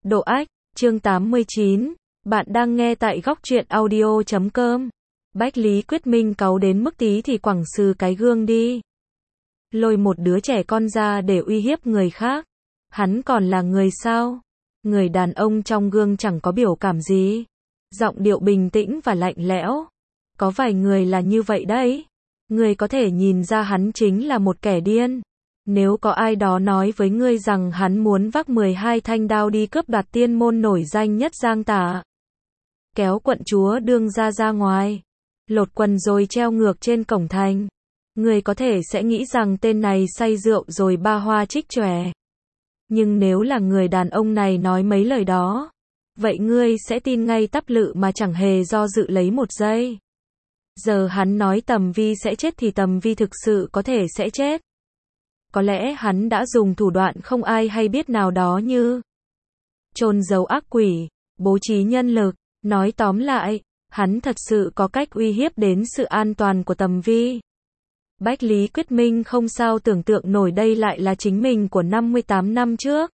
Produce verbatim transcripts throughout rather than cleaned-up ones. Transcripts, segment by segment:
Độ ách, chương tám mươi chín. Bạn đang nghe tại góc truyện audio chấm com. Bách Lý Quyết Minh cáu đến mức tí thì quẳng sừ cái gương đi. Lôi một đứa trẻ con ra để uy hiếp người khác. Hắn còn là người sao? Người đàn ông trong gương chẳng có biểu cảm gì. Giọng điệu bình tĩnh và lạnh lẽo. Có vài người là như vậy đấy. Người có thể nhìn ra hắn chính là một kẻ điên. Nếu có ai đó nói với ngươi rằng hắn muốn vác mười hai thanh đao đi cướp đoạt tiên môn nổi danh nhất Giang Tả, kéo quận chúa đương ra ra ngoài, lột quần rồi treo ngược trên cổng thành, ngươi có thể sẽ nghĩ rằng tên này say rượu rồi ba hoa trích chòe. Nhưng nếu là người đàn ông này nói mấy lời đó, vậy ngươi sẽ tin ngay tắp lự mà chẳng hề do dự lấy một giây. Giờ hắn nói Tầm Vi sẽ chết thì Tầm Vi thực sự có thể sẽ chết. Có lẽ hắn đã dùng thủ đoạn không ai hay biết nào đó như chôn giấu ác quỷ, bố trí nhân lực. Nói tóm lại, hắn thật sự có cách uy hiếp đến sự an toàn của Tầm Vi. Bách Lý Quyết Minh không sao tưởng tượng nổi đây lại là chính mình của năm mươi tám năm trước.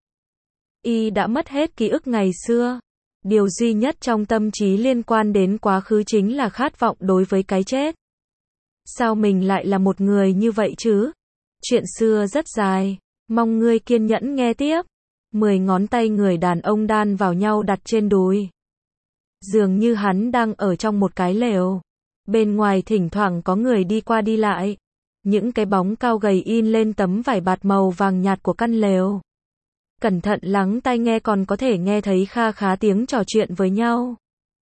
Y đã mất hết ký ức ngày xưa. Điều duy nhất trong tâm trí liên quan đến quá khứ chính là khát vọng đối với cái chết. Sao mình lại là một người như vậy chứ? Chuyện xưa rất dài, mong ngươi kiên nhẫn nghe tiếp. Mười ngón tay người đàn ông đan vào nhau đặt trên đùi. Dường như hắn đang ở trong một cái lều. Bên ngoài thỉnh thoảng có người đi qua đi lại. Những cái bóng cao gầy in lên tấm vải bạt màu vàng nhạt của căn lều. Cẩn thận lắng tai nghe còn có thể nghe thấy kha khá tiếng trò chuyện với nhau.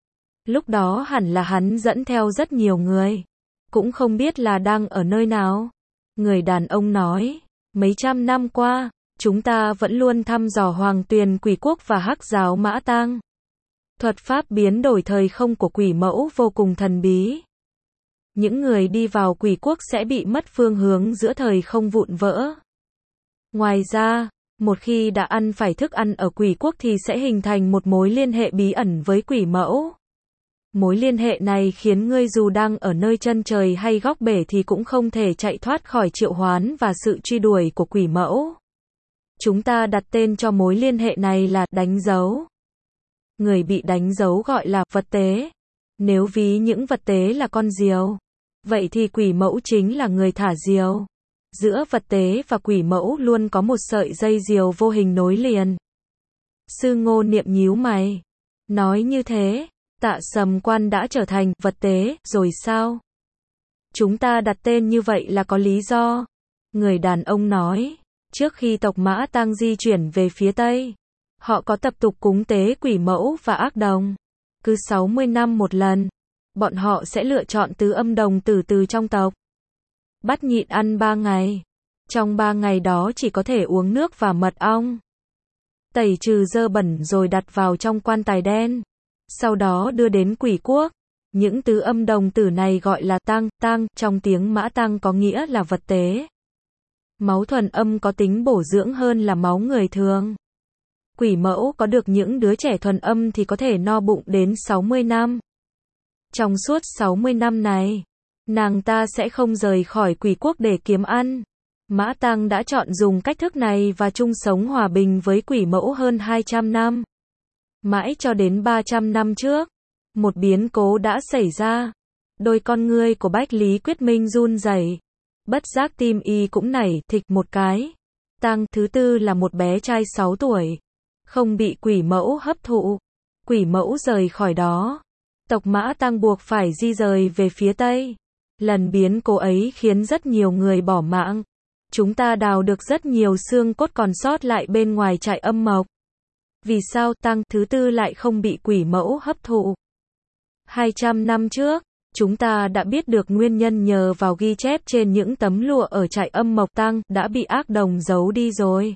Lúc đó hẳn là hắn dẫn theo rất nhiều người. Cũng không biết là đang ở nơi nào. Người đàn ông nói, mấy trăm năm qua, chúng ta vẫn luôn thăm dò Hoàng Tuyền Quỷ Quốc và Hắc Giáo Mã Tang. Thuật pháp biến đổi thời không của quỷ mẫu vô cùng thần bí. Những người đi vào quỷ quốc sẽ bị mất phương hướng giữa thời không vụn vỡ. Ngoài ra, một khi đã ăn phải thức ăn ở quỷ quốc thì sẽ hình thành một mối liên hệ bí ẩn với quỷ mẫu. Mối liên hệ này khiến ngươi dù đang ở nơi chân trời hay góc bể thì cũng không thể chạy thoát khỏi triệu hoán và sự truy đuổi của quỷ mẫu. Chúng ta đặt tên cho mối liên hệ này là đánh dấu. Người bị đánh dấu gọi là vật tế. Nếu ví những vật tế là con diều, vậy thì quỷ mẫu chính là người thả diều. Giữa vật tế và quỷ mẫu luôn có một sợi dây diều vô hình nối liền. Sư Ngô Niệm nhíu mày. Nói như thế, Tạ Sầm Quan đã trở thành vật tế rồi sao? Chúng ta đặt tên như vậy là có lý do. Người đàn ông nói, trước khi tộc Mã Tang di chuyển về phía Tây, họ có tập tục cúng tế quỷ mẫu và ác đồng. Cứ sáu mươi năm một lần, bọn họ sẽ lựa chọn tứ âm đồng tử từ trong tộc. Bắt nhịn ăn ba ngày. Trong ba ngày đó chỉ có thể uống nước và mật ong. Tẩy trừ dơ bẩn rồi đặt vào trong quan tài đen. Sau đó đưa đến quỷ quốc. Những tứ âm đồng tử này gọi là tang, tang, trong tiếng Mã Tang có nghĩa là vật tế. Máu thuần âm có tính bổ dưỡng hơn là máu người thường. Quỷ mẫu có được những đứa trẻ thuần âm thì có thể no bụng đến sáu mươi năm. Trong suốt sáu mươi năm này, nàng ta sẽ không rời khỏi quỷ quốc để kiếm ăn. Mã Tang đã chọn dùng cách thức này và chung sống hòa bình với quỷ mẫu hơn hai trăm năm. Mãi cho đến ba trăm năm trước, một biến cố đã xảy ra. Đôi con ngươi của Bách Lý Quyết Minh run rẩy. Bất giác tim y cũng nảy thịch một cái. Tang thứ tư là một bé trai sáu tuổi. Không bị quỷ mẫu hấp thụ. Quỷ mẫu rời khỏi đó. Tộc Mã Tang buộc phải di rời về phía Tây. Lần biến cố ấy khiến rất nhiều người bỏ mạng. Chúng ta đào được rất nhiều xương cốt còn sót lại bên ngoài trại âm mộc. Vì sao Tang thứ tư lại không bị quỷ mẫu hấp thụ? hai trăm năm trước, chúng ta đã biết được nguyên nhân nhờ vào ghi chép trên những tấm lụa ở trại âm mộc. Tang đã bị ác đồng giấu đi rồi.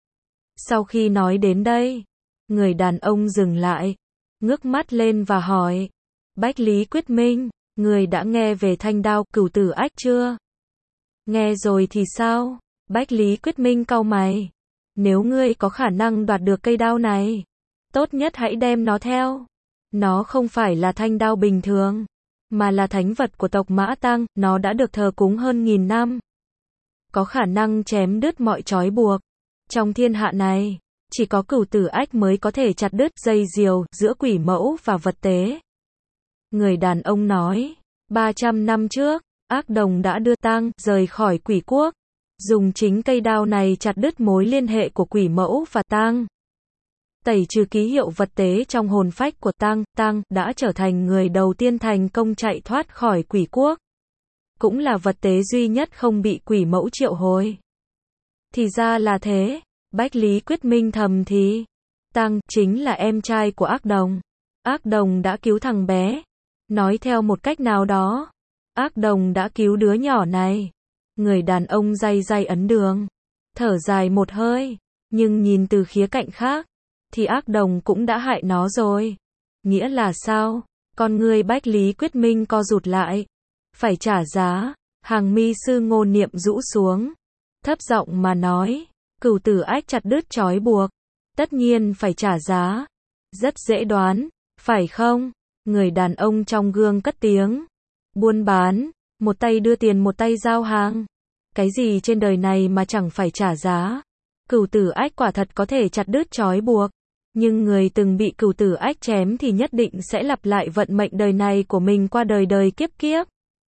Sau khi nói đến đây, người đàn ông dừng lại, ngước mắt lên và hỏi, Bách Lý Quyết Minh, người đã nghe về thanh đao cửu tử ách chưa? Nghe rồi thì sao? Bách Lý Quyết Minh cau mày. Nếu ngươi có khả năng đoạt được cây đao này, tốt nhất hãy đem nó theo. Nó không phải là thanh đao bình thường, mà là thánh vật của tộc Mã Tang, nó đã được thờ cúng hơn nghìn năm. Có khả năng chém đứt mọi trói buộc. Trong thiên hạ này, Chỉ có cửu tử ách mới có thể chặt đứt dây diều giữa quỷ mẫu và vật tế. Người đàn ông nói, ba trăm năm trước, ác đồng đã đưa tang rời khỏi quỷ quốc, dùng chính cây đao này chặt đứt mối liên hệ của quỷ mẫu và tang. Tẩy trừ ký hiệu vật tế trong hồn phách của tang, tang đã trở thành người đầu tiên thành công chạy thoát khỏi quỷ quốc. Cũng là vật tế duy nhất không bị quỷ mẫu triệu hồi. Thì ra là thế, Bách Lý Quyết Minh thầm thì. Tang chính là em trai của ác đồng. Ác đồng đã cứu thằng bé. Nói theo một cách nào đó, ác đồng đã cứu đứa nhỏ này. Người đàn ông day day ấn đường, thở dài một hơi, nhưng nhìn từ khía cạnh khác, thì ác đồng cũng đã hại nó rồi. Nghĩa là sao? Con người Bách Lý Quyết Minh co rụt lại. Phải trả giá. Hàng mi sư Ngô Niệm rũ xuống, thấp giọng mà nói, cửu tử ách chặt đứt trói buộc, tất nhiên phải trả giá. Rất dễ đoán, phải không? Người đàn ông trong gương cất tiếng. Buôn bán, một tay đưa tiền một tay giao hàng. Cái gì trên đời này mà chẳng phải trả giá? Cửu tử ách quả thật có thể chặt đứt trói buộc, nhưng người từng bị cửu tử ách chém thì nhất định sẽ lặp lại vận mệnh đời này của mình qua đời đời kiếp kiếp.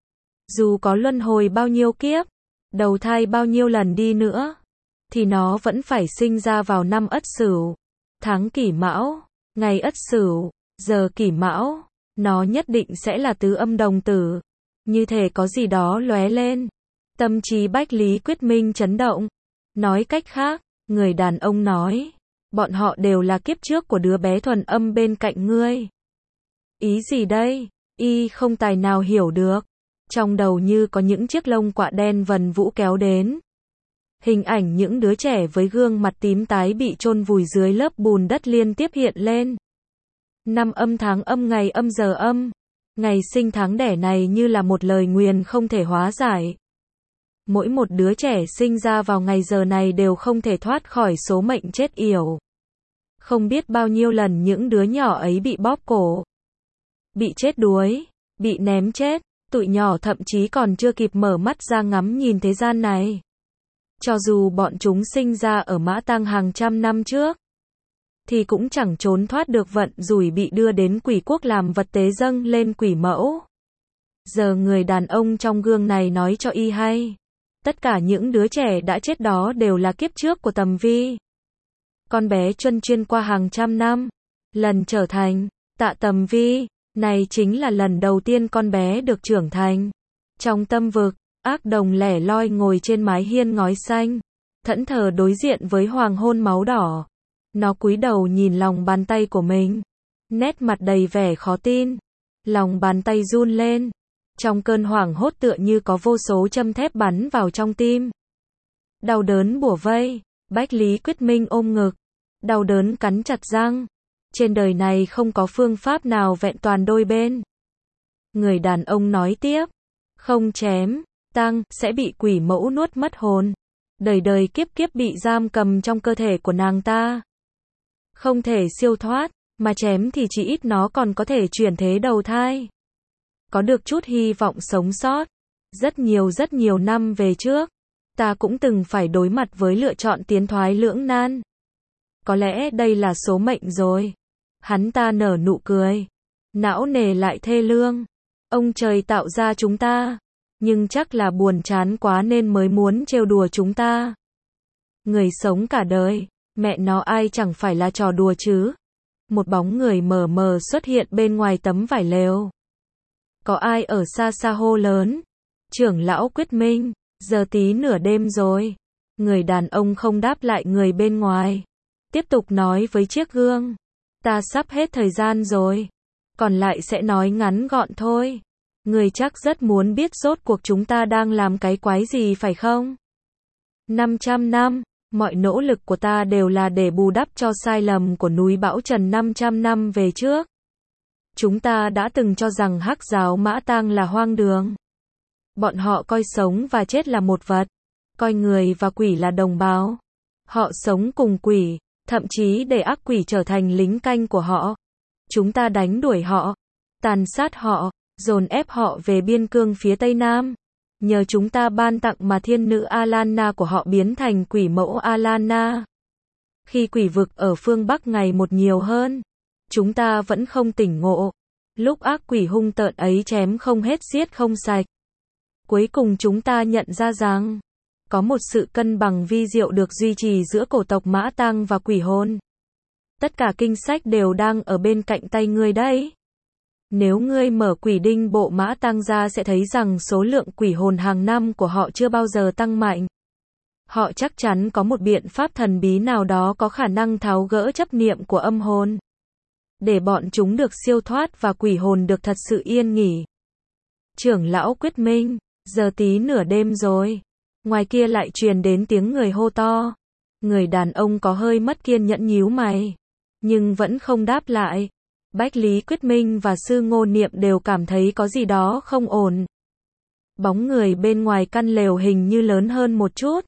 Dù có luân hồi bao nhiêu kiếp, đầu thai bao nhiêu lần đi nữa, thì nó vẫn phải sinh ra vào năm Ất Sửu, tháng Kỷ Mão, ngày Ất Sửu, giờ Kỷ Mão, nó nhất định sẽ là tứ âm đồng tử. Như thể có gì đó lóe lên. Tâm trí Bách Lý Quyết Minh chấn động. Nói cách khác, người đàn ông nói, bọn họ đều là kiếp trước của đứa bé thuần âm bên cạnh ngươi. Ý gì đây? Y không tài nào hiểu được. Trong đầu như có những chiếc lông quạ đen vần vũ kéo đến. Hình ảnh những đứa trẻ với gương mặt tím tái bị chôn vùi dưới lớp bùn đất liên tiếp hiện lên. Năm âm tháng âm ngày âm giờ âm. Ngày sinh tháng đẻ này như là một lời nguyền không thể hóa giải. Mỗi một đứa trẻ sinh ra vào ngày giờ này đều không thể thoát khỏi số mệnh chết yểu. Không biết bao nhiêu lần những đứa nhỏ ấy bị bóp cổ, bị chết đuối, bị ném chết. Tụi nhỏ thậm chí còn chưa kịp mở mắt ra ngắm nhìn thế gian này. Cho dù bọn chúng sinh ra ở Mã Tang hàng trăm năm trước, thì cũng chẳng trốn thoát được vận rủi bị đưa đến quỷ quốc làm vật tế dâng lên quỷ mẫu. Giờ người đàn ông trong gương này nói cho y hay, tất cả những đứa trẻ đã chết đó đều là kiếp trước của Tầm Vi. Con bé chuân chuyên qua hàng trăm năm, lần trở thành Tạ Tầm Vi, này chính là lần đầu tiên con bé được trưởng thành. Trong tâm vực, ác đồng lẻ loi ngồi trên mái hiên ngói xanh, thẫn thờ đối diện với hoàng hôn máu đỏ. Nó cúi đầu nhìn lòng bàn tay của mình, nét mặt đầy vẻ khó tin. Lòng bàn tay run lên, trong cơn hoảng hốt tựa như có vô số châm thép bắn vào trong tim. Đau đớn bủa vây, Bách Lý Quyết Minh ôm ngực, đau đớn cắn chặt răng. Trên đời này không có phương pháp nào vẹn toàn đôi bên. Người đàn ông nói tiếp, không chém, tang sẽ bị quỷ mẫu nuốt mất hồn. Đời đời kiếp kiếp bị giam cầm trong cơ thể của nàng ta. Không thể siêu thoát, mà chém thì chỉ ít nó còn có thể chuyển thế đầu thai. Có được chút hy vọng sống sót. Rất nhiều rất nhiều năm về trước, ta cũng từng phải đối mặt với lựa chọn tiến thoái lưỡng nan. Có lẽ đây là số mệnh rồi. Hắn ta nở nụ cười. Não nề lại thê lương. Ông trời tạo ra chúng ta, nhưng chắc là buồn chán quá nên mới muốn trêu đùa chúng ta. Người sống cả đời, mẹ nó ai chẳng phải là trò đùa chứ. Một bóng người mờ mờ xuất hiện bên ngoài tấm vải lều. Có ai ở xa xa hô lớn. Trưởng lão Quyết Minh, giờ tí nửa đêm rồi. Người đàn ông không đáp lại người bên ngoài. Tiếp tục nói với chiếc gương. Ta sắp hết thời gian rồi. Còn lại sẽ nói ngắn gọn thôi. Người chắc rất muốn biết rốt cuộc chúng ta đang làm cái quái gì phải không? năm trăm năm, mọi nỗ lực của ta đều là để bù đắp cho sai lầm của núi Bão Trần năm trăm năm về trước. Chúng ta đã từng cho rằng Hắc giáo Mã Tang là hoang đường. Bọn họ coi sống và chết là một vật, coi người và quỷ là đồng bào. Họ sống cùng quỷ, thậm chí để ác quỷ trở thành lính canh của họ. Chúng ta đánh đuổi họ, tàn sát họ, dồn ép họ về biên cương phía Tây Nam. Nhờ chúng ta ban tặng mà thiên nữ Alana của họ biến thành quỷ mẫu Alana. Khi quỷ vực ở phương Bắc ngày một nhiều hơn, chúng ta vẫn không tỉnh ngộ. Lúc ác quỷ hung tợn ấy chém không hết giết không sạch. Cuối cùng chúng ta nhận ra rằng, có một sự cân bằng vi diệu được duy trì giữa cổ tộc Mã Tang và quỷ hồn. Tất cả kinh sách đều đang ở bên cạnh tay ngươi đấy. Nếu ngươi mở quỷ đinh bộ Mã Tang ra sẽ thấy rằng số lượng quỷ hồn hàng năm của họ chưa bao giờ tăng mạnh. Họ chắc chắn có một biện pháp thần bí nào đó có khả năng tháo gỡ chấp niệm của âm hồn, để bọn chúng được siêu thoát và quỷ hồn được thật sự yên nghỉ. Trưởng lão Quyết Minh, giờ tí nửa đêm rồi. Ngoài kia lại truyền đến tiếng người hô to. Người đàn ông có hơi mất kiên nhẫn nhíu mày, nhưng vẫn không đáp lại. Bách Lý Quyết Minh và Sư Ngô Niệm đều cảm thấy có gì đó không ổn. Bóng người bên ngoài căn lều hình như lớn hơn một chút.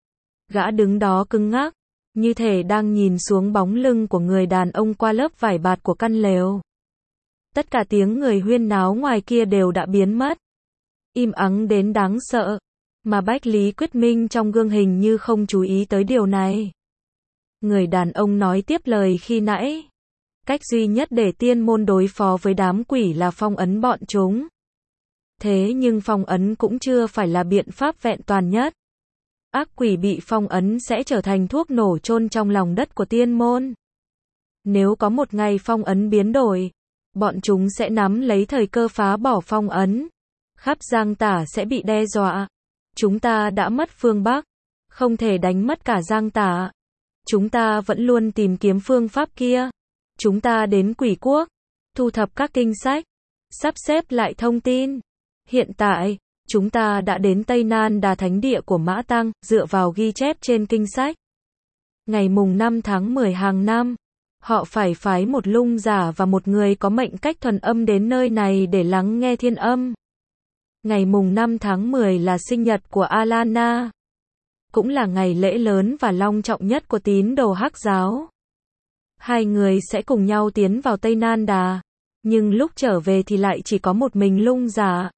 Gã đứng đó cứng ngắc, như thể đang nhìn xuống bóng lưng của người đàn ông qua lớp vải bạt của căn lều. Tất cả tiếng người huyên náo ngoài kia đều đã biến mất. Im ắng đến đáng sợ. Mà Bách Lý Quyết Minh trong gương hình như không chú ý tới điều này. Người đàn ông nói tiếp lời khi nãy. Cách duy nhất để tiên môn đối phó với đám quỷ là phong ấn bọn chúng. Thế nhưng phong ấn cũng chưa phải là biện pháp vẹn toàn nhất. Ác quỷ bị phong ấn sẽ trở thành thuốc nổ chôn trong lòng đất của tiên môn. Nếu có một ngày phong ấn biến đổi, bọn chúng sẽ nắm lấy thời cơ phá bỏ phong ấn. Khắp Giang Tả sẽ bị đe dọa. Chúng ta đã mất phương Bắc, không thể đánh mất cả Giang Tả. Chúng ta vẫn luôn tìm kiếm phương pháp kia. Chúng ta đến Quỷ Quốc, thu thập các kinh sách, sắp xếp lại thông tin. Hiện tại, chúng ta đã đến Tây Nan Đà thánh địa của Mã Tang, dựa vào ghi chép trên kinh sách. Ngày mùng năm tháng mười hàng năm, họ phải phái một lung giả và một người có mệnh cách thuần âm đến nơi này để lắng nghe thiên âm. Ngày mùng năm tháng mười là sinh nhật của Alana, cũng là ngày lễ lớn và long trọng nhất của tín đồ Hắc giáo. Hai người sẽ cùng nhau tiến vào Tây Nan Đà, nhưng lúc trở về thì lại chỉ có một mình lung giả.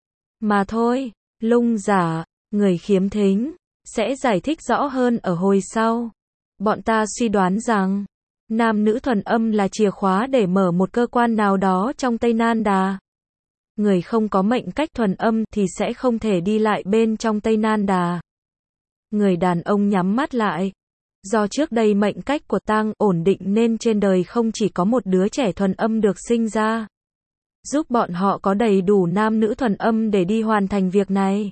Mà thôi, lung giả, người khiếm thính, sẽ giải thích rõ hơn ở hồi sau. Bọn ta suy đoán rằng, nam nữ thuần âm là chìa khóa để mở một cơ quan nào đó trong Tây Nan Đà. Người không có mệnh cách thuần âm thì sẽ không thể đi lại bên trong Tây Nan Đà. Người đàn ông nhắm mắt lại. Do trước đây mệnh cách của Tang ổn định nên trên đời không chỉ có một đứa trẻ thuần âm được sinh ra. Giúp bọn họ có đầy đủ nam nữ thuần âm để đi hoàn thành việc này.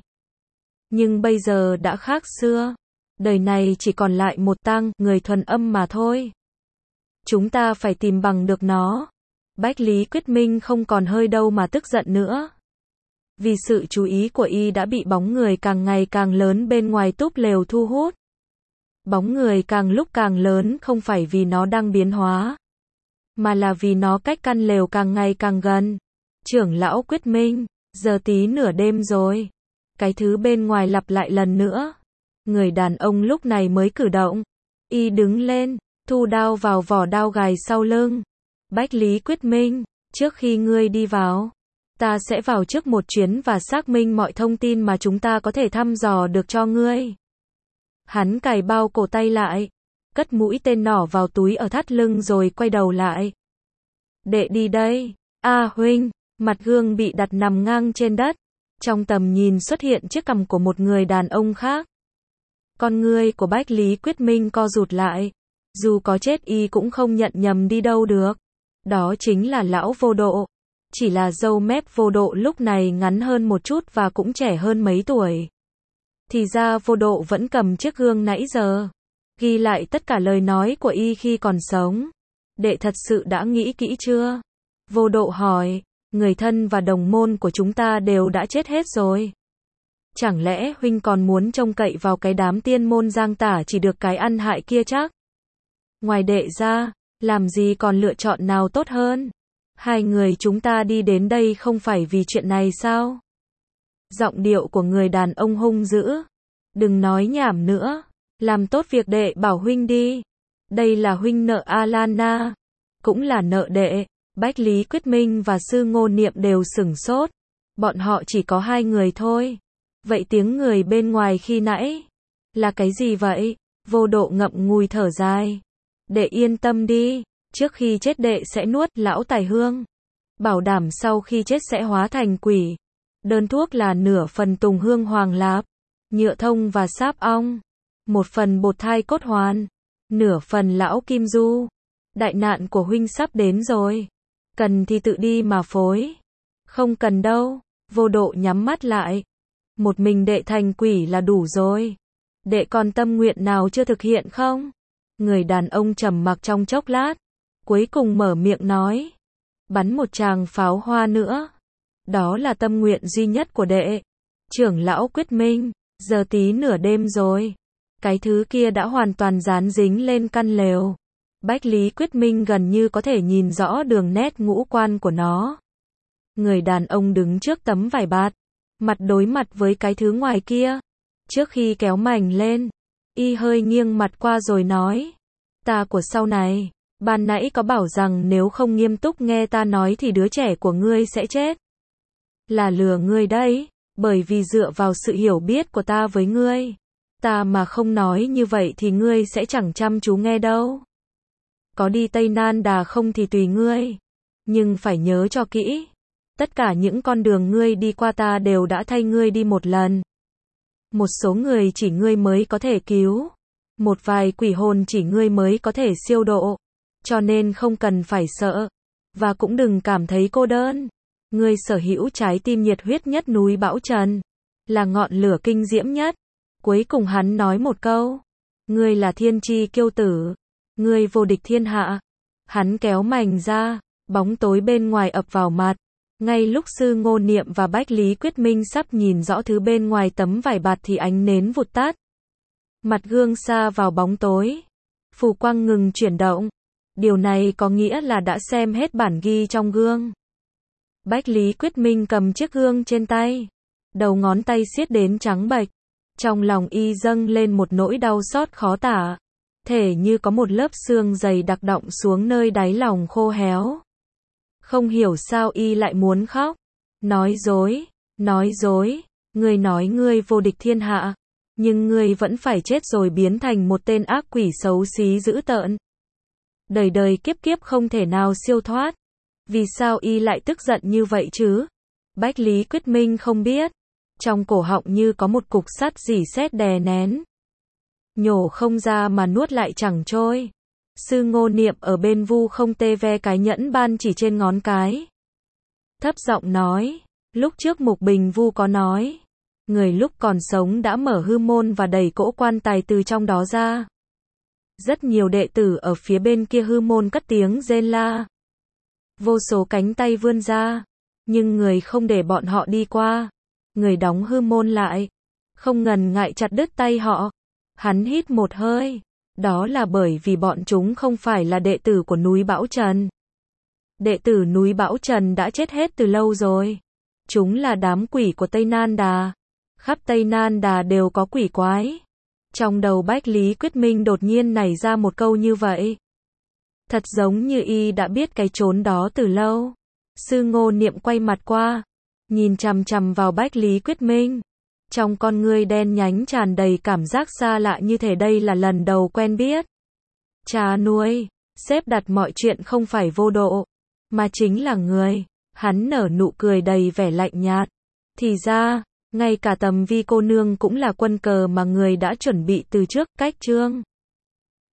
Nhưng bây giờ đã khác xưa. Đời này chỉ còn lại một Tang, người thuần âm mà thôi. Chúng ta phải tìm bằng được nó. Bách Lý Quyết Minh không còn hơi đâu mà tức giận nữa. Vì sự chú ý của y đã bị bóng người càng ngày càng lớn bên ngoài túp lều thu hút. Bóng người càng lúc càng lớn không phải vì nó đang biến hóa, mà là vì nó cách căn lều càng ngày càng gần. Trưởng lão Quyết Minh, giờ tí nửa đêm rồi. Cái thứ bên ngoài lặp lại lần nữa. Người đàn ông lúc này mới cử động. Y đứng lên, thu đao vào vỏ đao gài sau lưng. Bách Lý Quyết Minh, trước khi ngươi đi vào, ta sẽ vào trước một chuyến và xác minh mọi thông tin mà chúng ta có thể thăm dò được cho ngươi. Hắn cài bao cổ tay lại, cất mũi tên nỏ vào túi ở thắt lưng rồi quay đầu lại. Đệ đi đây. A à, huynh, mặt gương bị đặt nằm ngang trên đất. Trong tầm nhìn xuất hiện chiếc cằm của một người đàn ông khác. Con ngươi của Bách Lý Quyết Minh co rụt lại. Dù có chết y cũng không nhận nhầm đi đâu được. Đó chính là lão Vô Độ. Chỉ là râu mép Vô Độ lúc này ngắn hơn một chút và cũng trẻ hơn mấy tuổi. Thì ra Vô Độ vẫn cầm chiếc gương nãy giờ, ghi lại tất cả lời nói của y khi còn sống. Đệ thật sự đã nghĩ kỹ chưa? Vô Độ hỏi, người thân và đồng môn của chúng ta đều đã chết hết rồi. Chẳng lẽ huynh còn muốn trông cậy vào cái đám tiên môn Giang Tả chỉ được cái ăn hại kia chắc? Ngoài đệ ra, làm gì còn lựa chọn nào tốt hơn? Hai người chúng ta đi đến đây không phải vì chuyện này sao? Giọng điệu của người đàn ông hung dữ. Đừng nói nhảm nữa. Làm tốt việc đệ bảo huynh đi. Đây là huynh nợ Alana. Cũng là nợ đệ. Bách Lý Quyết Minh và Sư Ngô Niệm đều sửng sốt. Bọn họ chỉ có hai người thôi. Vậy tiếng người bên ngoài khi nãy là cái gì vậy? Vô Độ ngậm ngùi thở dài. Đệ yên tâm đi, trước khi chết đệ sẽ nuốt lão tài hương. Bảo đảm sau khi chết sẽ hóa thành quỷ. Đơn thuốc là nửa phần tùng hương hoàng lạp, nhựa thông và sáp ong. Một phần bột thai cốt hoàn. Nửa phần lão kim du. Đại nạn của huynh sắp đến rồi. Cần thì tự đi mà phối. Không cần đâu. Vô Độ nhắm mắt lại. Một mình đệ thành quỷ là đủ rồi. Đệ còn tâm nguyện nào chưa thực hiện không? Người đàn ông trầm mặc trong chốc lát. Cuối cùng mở miệng nói. Bắn một tràng pháo hoa nữa. Đó là tâm nguyện duy nhất của đệ. Trưởng lão Quyết Minh. Giờ tí nửa đêm rồi. Cái thứ kia đã hoàn toàn dán dính lên căn lều. Bách Lý Quyết Minh gần như có thể nhìn rõ đường nét ngũ quan của nó. Người đàn ông đứng trước tấm vải bạt. Mặt đối mặt với cái thứ ngoài kia. Trước khi kéo mảnh lên. Y hơi nghiêng mặt qua rồi nói. Ta của sau này. Ban nãy có bảo rằng nếu không nghiêm túc nghe ta nói thì đứa trẻ của ngươi sẽ chết. Là lừa ngươi đấy. Bởi vì dựa vào sự hiểu biết của ta với ngươi. Ta mà không nói như vậy thì ngươi sẽ chẳng chăm chú nghe đâu. Có đi Tây Nan Đà không thì tùy ngươi. Nhưng phải nhớ cho kỹ. Tất cả những con đường ngươi đi qua ta đều đã thay ngươi đi một lần. Một số người chỉ ngươi mới có thể cứu. Một vài quỷ hồn chỉ ngươi mới có thể siêu độ. Cho nên không cần phải sợ. Và cũng đừng cảm thấy cô đơn. Ngươi sở hữu trái tim nhiệt huyết nhất núi Bão Trần. Là ngọn lửa kinh diễm nhất. Cuối cùng hắn nói một câu. Ngươi là thiên chi kiêu tử. Ngươi vô địch thiên hạ. Hắn kéo mảnh ra. Bóng tối bên ngoài ập vào mặt. Ngay lúc Sư Ngô Niệm và Bách Lý Quyết Minh sắp nhìn rõ thứ bên ngoài tấm vải bạt thì ánh nến vụt tắt. Mặt gương sa vào bóng tối. Phù quang ngừng chuyển động. Điều này có nghĩa là đã xem hết bản ghi trong gương. Bách Lý Quyết Minh cầm chiếc gương trên tay. Đầu ngón tay siết đến trắng bệch. Trong lòng y dâng lên một nỗi đau xót khó tả. Thể như có một lớp xương dày đặc đọng xuống nơi đáy lòng khô héo. Không hiểu sao y lại muốn khóc. Nói dối, nói dối, ngươi nói ngươi vô địch thiên hạ. Nhưng ngươi vẫn phải chết rồi biến thành một tên ác quỷ xấu xí dữ tợn. Đời đời kiếp kiếp không thể nào siêu thoát. Vì sao y lại tức giận như vậy chứ? Bách Lý Quyết Minh không biết. Trong cổ họng như có một cục sắt rỉ sét đè nén. Nhổ không ra mà nuốt lại chẳng trôi. Sư Ngô Niệm ở bên vu không tê ve cái nhẫn ban chỉ trên ngón cái. Thấp giọng nói. Lúc trước Mục Bình Vu có nói. Người lúc còn sống đã mở hư môn và đẩy cỗ quan tài từ trong đó ra. Rất nhiều đệ tử ở phía bên kia hư môn cất tiếng rên la. Vô số cánh tay vươn ra. Nhưng người không để bọn họ đi qua. Người đóng hư môn lại. Không ngần ngại chặt đứt tay họ. Hắn hít một hơi. Đó là bởi vì bọn chúng không phải là đệ tử của núi Bão Trần. Đệ tử núi Bão Trần đã chết hết từ lâu rồi. Chúng là đám quỷ của Tây Nan Đà. Khắp Tây Nan Đà đều có quỷ quái. Trong đầu Bách Lý Quyết Minh đột nhiên nảy ra một câu như vậy. Thật giống như y đã biết cái chốn đó từ lâu. Sư Ngô Niệm quay mặt qua. Nhìn chằm chằm vào Bách Lý Quyết Minh. Trong con ngươi đen nhánh tràn đầy cảm giác xa lạ như thể đây là lần đầu quen biết. Cha nuôi, xếp đặt mọi chuyện không phải Vô Độ, mà chính là người. Hắn nở nụ cười đầy vẻ lạnh nhạt. Thì ra, ngay cả Tầm Vi cô nương cũng là quân cờ mà người đã chuẩn bị từ trước, cách chương.